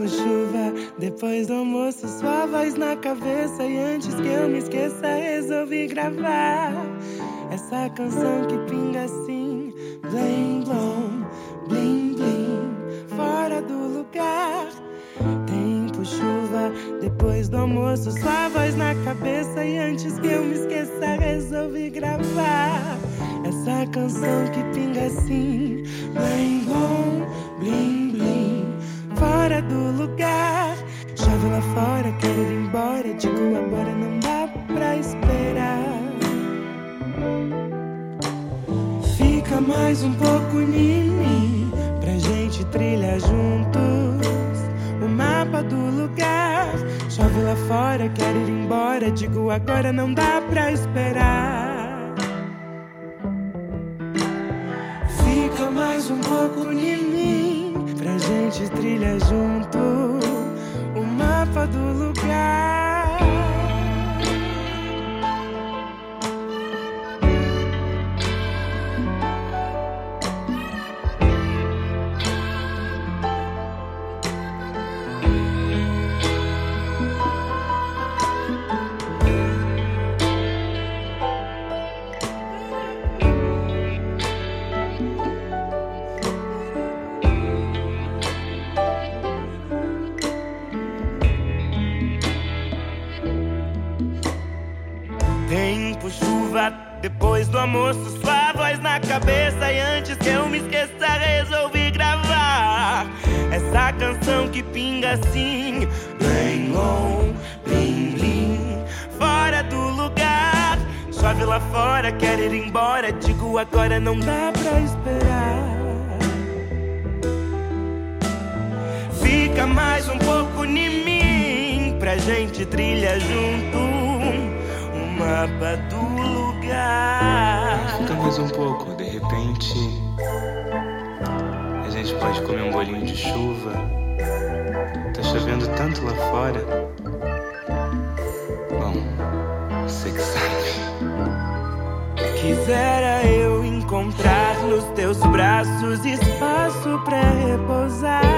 Tempo, chuva, depois do almoço, sua voz na cabeça. E antes que eu me esqueça, resolvi gravar essa canção que pinga assim, blim, blom, blim, blim, fora do lugar. Tempo, chuva, depois do almoço, sua voz na cabeça. E antes que eu me esqueça, resolvi gravar essa canção que pinga assim, blim, blom, blim, blim, fora do lugar. Chove lá fora, quero ir embora. Digo agora, não dá pra esperar. Fica mais um pouco em mim, pra gente trilhar juntos o mapa do lugar. Chove lá fora, quero ir embora. Digo agora, não dá pra esperar. Fica mais um pouco em mim, pra gente trilhar junto o mapa do lugar. Tempo, chuva, depois do almoço, sua voz na cabeça. E antes que eu me esqueça, resolvi gravar essa canção que pinga assim, blim, blom, blim, blim, fora do lugar. Chove lá fora, quero ir embora. Digo agora, não dá pra esperar. Fica mais um pouco em mim, pra gente trilhar junto mapa do lugar. Fica mais um pouco, de repente a gente pode comer um bolinho de chuva. Tá chovendo tanto lá fora. Bom, você que sabe. Quisera eu encontrar nos teus braços espaço pra repousar.